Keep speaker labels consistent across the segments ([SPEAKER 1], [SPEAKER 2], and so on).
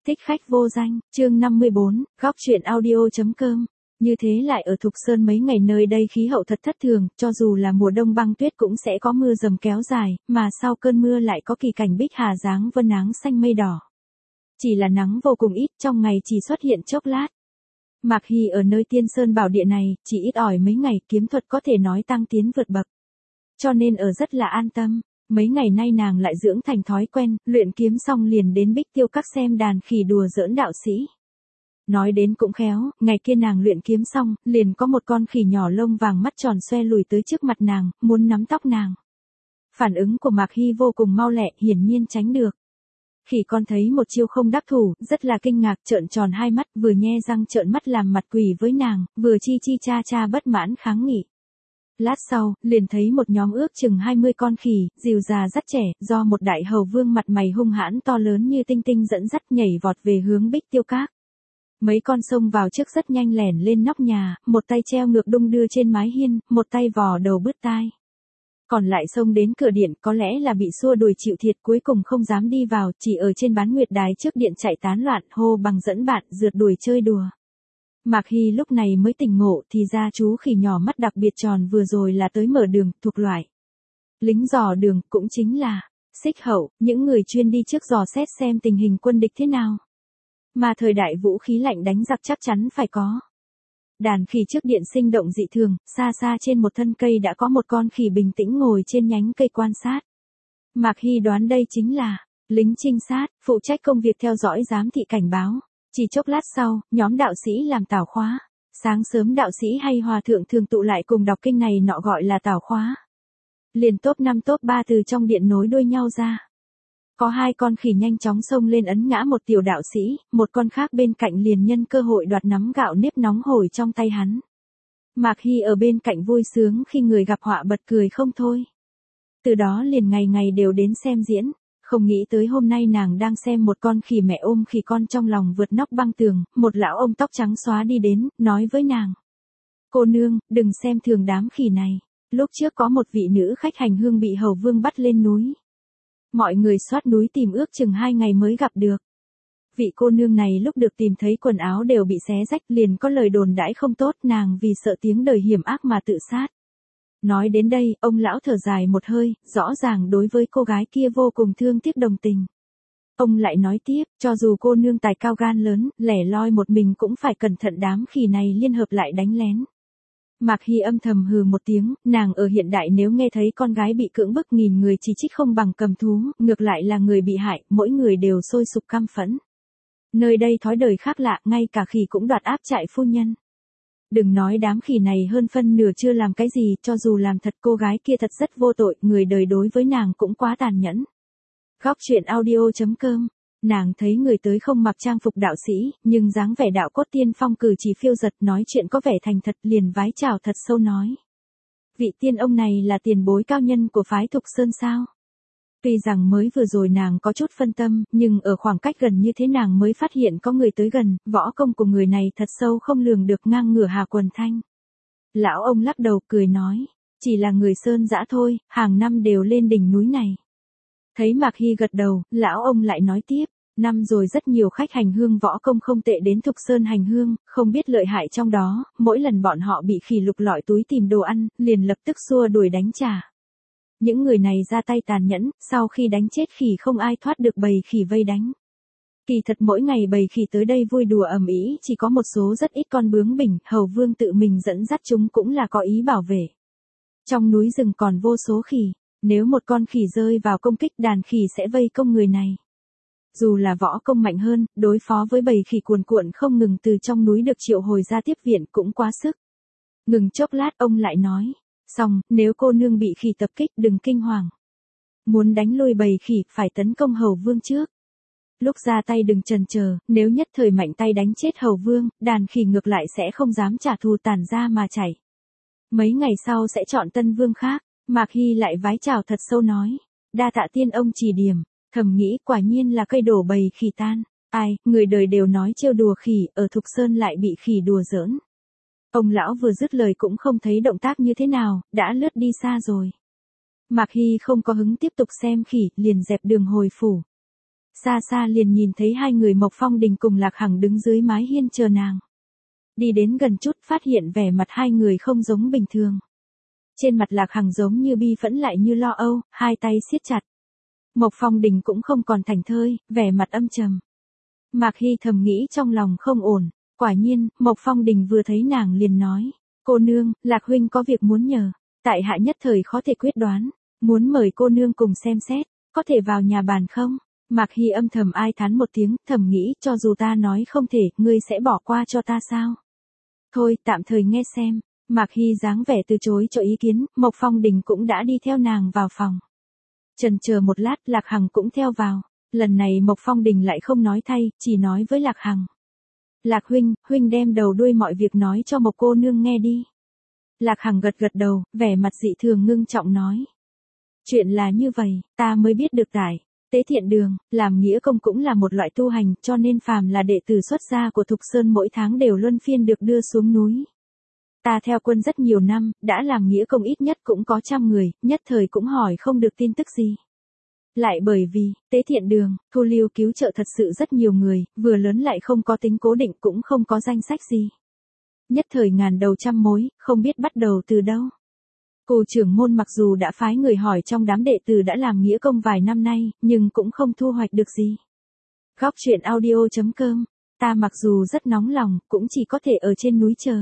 [SPEAKER 1] Thích khách vô danh, chương 54, góc truyện audio.com. Như thế lại ở Thục Sơn mấy ngày nơi đây khí hậu thật thất thường, cho dù là mùa đông băng tuyết cũng sẽ có mưa dầm kéo dài, mà sau cơn mưa lại có kỳ cảnh bích hà dáng vân áng xanh mây đỏ. Chỉ là nắng vô cùng ít, trong ngày chỉ xuất hiện chốc lát. Mạc Hy ở nơi Tiên Sơn Bảo Địa này, chỉ ít ỏi mấy ngày kiếm thuật có thể nói tăng tiến vượt bậc. Cho nên ở rất là an tâm. Mấy ngày nay nàng lại dưỡng thành thói quen, luyện kiếm xong liền đến Bích Tiêu Các xem đàn khỉ đùa giỡn đạo sĩ. Nói đến cũng khéo, ngày kia nàng luyện kiếm xong, liền có một con khỉ nhỏ lông vàng mắt tròn xoe lùi tới trước mặt nàng, muốn nắm tóc nàng. Phản ứng của Mạc Hy vô cùng mau lẹ, hiển nhiên tránh được. Khỉ con thấy một chiêu không đắc thủ, rất là kinh ngạc, trợn tròn hai mắt, vừa nhe răng trợn mắt làm mặt quỷ với nàng, vừa chi chi cha cha bất mãn kháng nghị. Lát sau, liền thấy một nhóm ước chừng 20 con khỉ, dìu già dắt trẻ, do một đại hầu vương mặt mày hung hãn to lớn như tinh tinh dẫn dắt nhảy vọt về hướng Bích Tiêu Các. Mấy con xông vào trước rất nhanh lẻn lên nóc nhà, một tay treo ngược đung đưa trên mái hiên, một tay vò đầu bứt tai. Còn lại xông đến cửa điện, có lẽ là bị xua đuổi chịu thiệt, cuối cùng không dám đi vào, chỉ ở trên bán nguyệt đài trước điện chạy tán loạn, hô bằng dẫn bạn, rượt đuổi chơi đùa. Mạc Hy lúc này mới tỉnh ngộ, thì ra chú khỉ nhỏ mắt đặc biệt tròn vừa rồi là tới mở đường, thuộc loại lính dò đường, cũng chính là xích hậu, những người chuyên đi trước dò xét xem tình hình quân địch thế nào. Mà thời đại vũ khí lạnh đánh giặc chắc chắn phải có. Đàn khỉ trước điện sinh động dị thường, xa xa trên một thân cây đã có một con khỉ bình tĩnh ngồi trên nhánh cây quan sát. Mạc Hy đoán đây chính là lính trinh sát, phụ trách công việc theo dõi giám thị cảnh báo. Chỉ chốc lát sau, nhóm đạo sĩ làm tảo khóa. Sáng sớm đạo sĩ hay hòa thượng thường tụ lại cùng đọc kinh này nọ gọi là tảo khóa. Liền top 5 top 3 từ trong điện nối đuôi nhau ra. Có hai con khỉ nhanh chóng xông lên ấn ngã một tiểu đạo sĩ, một con khác bên cạnh liền nhân cơ hội đoạt nắm gạo nếp nóng hổi trong tay hắn. Mạc Hy ở bên cạnh vui sướng khi người gặp họa bật cười không thôi. Từ đó liền ngày ngày đều đến xem diễn. Không nghĩ tới hôm nay nàng đang xem một con khỉ mẹ ôm khỉ con trong lòng vượt nóc băng tường, một lão ông tóc trắng xóa đi đến, nói với nàng. Cô nương, đừng xem thường đám khỉ này. Lúc trước có một vị nữ khách hành hương bị hầu vương bắt lên núi. Mọi người soát núi tìm ước chừng 2 ngày mới gặp được. Vị cô nương này lúc được tìm thấy quần áo đều bị xé rách, liền có lời đồn đãi không tốt, nàng vì sợ tiếng đời hiểm ác mà tự sát. Nói đến đây, ông lão thở dài một hơi, rõ ràng đối với cô gái kia vô cùng thương tiếc đồng tình. Ông lại nói tiếp, cho dù cô nương tài cao gan lớn, lẻ loi một mình cũng phải cẩn thận đám khỉ này liên hợp lại đánh lén. Mạc Hy âm thầm hừ một tiếng, nàng ở hiện đại nếu nghe thấy con gái bị cưỡng bức nghìn người chỉ trích không bằng cầm thú, ngược lại là người bị hại, mỗi người đều sôi sục căm phẫn. Nơi đây thói đời khác lạ, ngay cả khỉ cũng đoạt áp trại phu nhân. Đừng nói đám khỉ này hơn phân nửa chưa làm cái gì, cho dù làm thật cô gái kia thật rất vô tội, người đời đối với nàng cũng quá tàn nhẫn. Góc truyện audio.com. Nàng thấy người tới không mặc trang phục đạo sĩ, nhưng dáng vẻ đạo cốt tiên phong cử chỉ phiêu giật, nói chuyện có vẻ thành thật, liền vái chào thật sâu nói. Vị tiên ông này là tiền bối cao nhân của phái Thục Sơn sao? Tuy rằng mới vừa rồi nàng có chút phân tâm, nhưng ở khoảng cách gần như thế nàng mới phát hiện có người tới gần, võ công của người này thật sâu không lường được, ngang ngửa Hà Quần Thanh. Lão ông lắc đầu cười nói, chỉ là người sơn dã thôi, hàng năm đều lên đỉnh núi này. Thấy Mạc Hy gật đầu, lão ông lại nói tiếp, năm rồi rất nhiều khách hành hương võ công không tệ đến Thục Sơn hành hương, không biết lợi hại trong đó, mỗi lần bọn họ bị khỉ lục lọi túi tìm đồ ăn, liền lập tức xua đuổi đánh trả. Những người này ra tay tàn nhẫn, sau khi đánh chết khỉ không ai thoát được bầy khỉ vây đánh. Kỳ thật mỗi ngày bầy khỉ tới đây vui đùa ầm ĩ, chỉ có một số rất ít con bướng bỉnh, hầu vương tự mình dẫn dắt chúng cũng là có ý bảo vệ. Trong núi rừng còn vô số khỉ, nếu một con khỉ rơi vào công kích đàn khỉ sẽ vây công người này. Dù là võ công mạnh hơn, đối phó với bầy khỉ cuồn cuộn không ngừng từ trong núi được triệu hồi ra tiếp viện cũng quá sức. Ngừng chốc lát ông lại nói. Xong, nếu cô nương bị khỉ tập kích đừng kinh hoàng. Muốn đánh lui bầy khỉ phải tấn công hầu vương trước. Lúc ra tay đừng chần chờ, nếu nhất thời mạnh tay đánh chết hầu vương, đàn khỉ ngược lại sẽ không dám trả thù tàn ra mà chảy. Mấy ngày sau sẽ chọn tân vương khác. Mạc Hy lại vái chào thật sâu nói. Đa tạ tiên ông chỉ điểm, thầm nghĩ quả nhiên là cây đổ bầy khỉ tan. Ai, người đời đều nói trêu đùa khỉ, ở Thục Sơn lại bị khỉ đùa giỡn. Ông lão vừa dứt lời cũng không thấy động tác như thế nào, đã lướt đi xa rồi. Mạc Hy không có hứng tiếp tục xem khỉ, liền dẹp đường hồi phủ. xa xa liền nhìn thấy hai người Mộc Phong Đình cùng Lạc Hằng đứng dưới mái hiên chờ nàng. Đi đến gần chút phát hiện vẻ mặt hai người không giống bình thường. Trên mặt Lạc Hằng giống như bi phẫn lại như lo âu, hai tay siết chặt. Mộc Phong Đình cũng không còn thảnh thơi, vẻ mặt âm trầm. Mạc Hy thầm nghĩ trong lòng không ổn, quả nhiên, Mộc Phong Đình vừa thấy nàng liền nói, cô nương, Lạc huynh có việc muốn nhờ, tại hạ nhất thời khó thể quyết đoán, muốn mời cô nương cùng xem xét, có thể vào nhà bàn không? Mạc Hy âm thầm ai thán một tiếng, thầm nghĩ cho dù ta nói không thể, ngươi sẽ bỏ qua cho ta sao? Thôi, tạm thời nghe xem. Mạc Hy dáng vẻ từ chối cho ý kiến, Mộc Phong Đình cũng đã đi theo nàng vào phòng. Chần chờ một lát, Lạc Hằng cũng theo vào. Lần này Mộc Phong Đình lại không nói thay, chỉ nói với Lạc Hằng. Lạc huynh đem đầu đuôi mọi việc nói cho Mộc cô nương nghe đi. Lạc Hằng gật gật đầu, vẻ mặt dị thường ngưng trọng nói. Chuyện là như vậy, ta mới biết được tại. Tế thiện đường, làm nghĩa công cũng là một loại tu hành, cho nên phàm là đệ tử xuất gia của Thục Sơn mỗi tháng đều luân phiên được đưa xuống núi. Ta theo quân rất nhiều năm, đã làm nghĩa công ít nhất cũng có 100 người, nhất thời cũng hỏi không được tin tức gì. Lại bởi vì, tế thiện đường, thu lưu cứu trợ thật sự rất nhiều người, vừa lớn lại không có tính cố định cũng không có danh sách gì. Nhất thời ngàn đầu trăm mối, không biết bắt đầu từ đâu. Cô trưởng môn mặc dù đã phái người hỏi trong đám đệ tử đã làm nghĩa công vài năm nay, nhưng cũng không thu hoạch được gì. Góc truyện audio.com, ta mặc dù rất nóng lòng, cũng chỉ có thể ở trên núi chờ.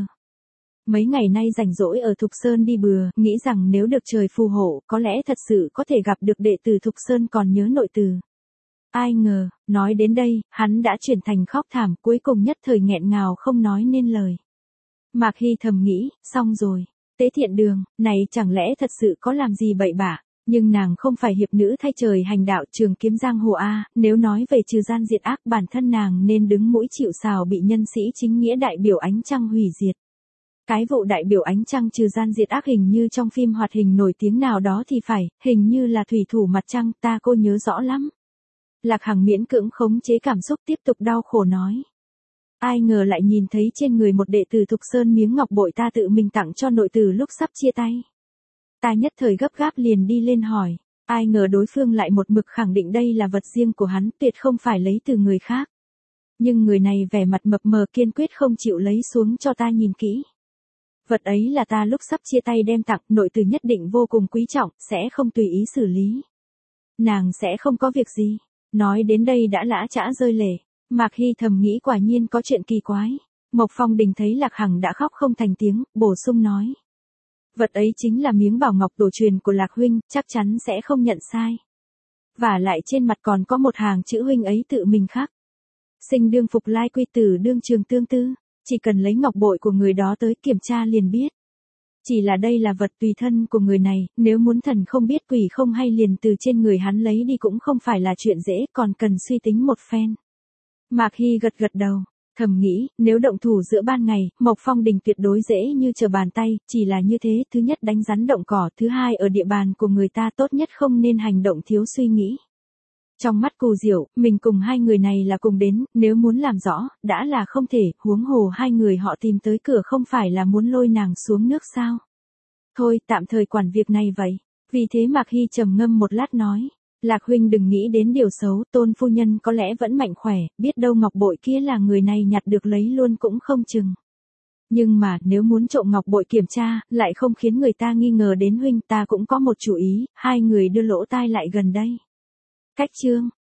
[SPEAKER 1] Mấy ngày nay rảnh rỗi ở Thục Sơn đi bừa, nghĩ rằng nếu được trời phù hộ, có lẽ thật sự có thể gặp được đệ tử Thục Sơn còn nhớ nội từ. Ai ngờ, nói đến đây, hắn đã chuyển thành khóc thảm, cuối cùng nhất thời nghẹn ngào không nói nên lời. Mạc Hy thầm nghĩ, xong rồi. Tế thiện đường, này chẳng lẽ thật sự có làm gì bậy bạ, nhưng nàng không phải hiệp nữ thay trời hành đạo trường kiếm giang hồ a, nếu nói về trừ gian diệt ác bản thân nàng nên đứng mũi chịu sào bị nhân sĩ chính nghĩa đại biểu ánh trăng hủy diệt. Cái vụ đại biểu ánh trăng trừ gian diệt ác hình như trong phim hoạt hình nổi tiếng nào đó thì phải, hình như là thủy thủ mặt trăng, ta cô nhớ rõ lắm. Lạc Hằng miễn cưỡng khống chế cảm xúc tiếp tục đau khổ nói. Ai ngờ lại nhìn thấy trên người một đệ tử Thục Sơn miếng ngọc bội ta tự mình tặng cho nội tử lúc sắp chia tay. Ta nhất thời gấp gáp liền đi lên hỏi, ai ngờ đối phương lại một mực khẳng định đây là vật riêng của hắn, tuyệt không phải lấy từ người khác. Nhưng người này vẻ mặt mập mờ kiên quyết không chịu lấy xuống cho ta nhìn kỹ. Vật ấy là ta lúc sắp chia tay đem tặng, nội tử nhất định vô cùng quý trọng, sẽ không tùy ý xử lý. Nàng sẽ không có việc gì. Nói đến đây đã lã chã rơi lệ. Mạc Hy thầm nghĩ quả nhiên có chuyện kỳ quái. Mộc Phong Đình thấy Lạc Hằng đã khóc không thành tiếng, bổ sung nói. Vật ấy chính là miếng bảo ngọc tổ truyền của Lạc huynh, chắc chắn sẽ không nhận sai. Và lại trên mặt còn có một hàng chữ huynh ấy tự mình khắc. Sinh đương phục lai quy tử đương trường tương tư, chỉ cần lấy ngọc bội của người đó tới kiểm tra liền biết. Chỉ là đây là vật tùy thân của người này, nếu muốn thần không biết quỷ không hay liền từ trên người hắn lấy đi cũng không phải là chuyện dễ, còn cần suy tính một phen. Mạc Hy gật gật đầu, thầm nghĩ, nếu động thủ giữa ban ngày, Mộc Phong Đình tuyệt đối dễ như trở bàn tay, chỉ là như thế, thứ nhất đánh rắn động cỏ, thứ hai ở địa bàn của người ta tốt nhất không nên hành động thiếu suy nghĩ. Trong mắt Cù Diệu, mình cùng hai người này là cùng đến, nếu muốn làm rõ, đã là không thể, huống hồ hai người họ tìm tới cửa không phải là muốn lôi nàng xuống nước sao. Thôi, tạm thời quản việc này vậy. Vì thế Mạc Hy trầm ngâm một lát nói. Lạc huynh đừng nghĩ đến điều xấu, Tôn phu nhân có lẽ vẫn mạnh khỏe, biết đâu ngọc bội kia là người này nhặt được lấy luôn cũng không chừng. Nhưng mà, nếu muốn trộm ngọc bội kiểm tra, lại không khiến người ta nghi ngờ đến huynh, ta cũng có một chủ ý, hai người đưa lỗ tai lại gần đây. Cách chương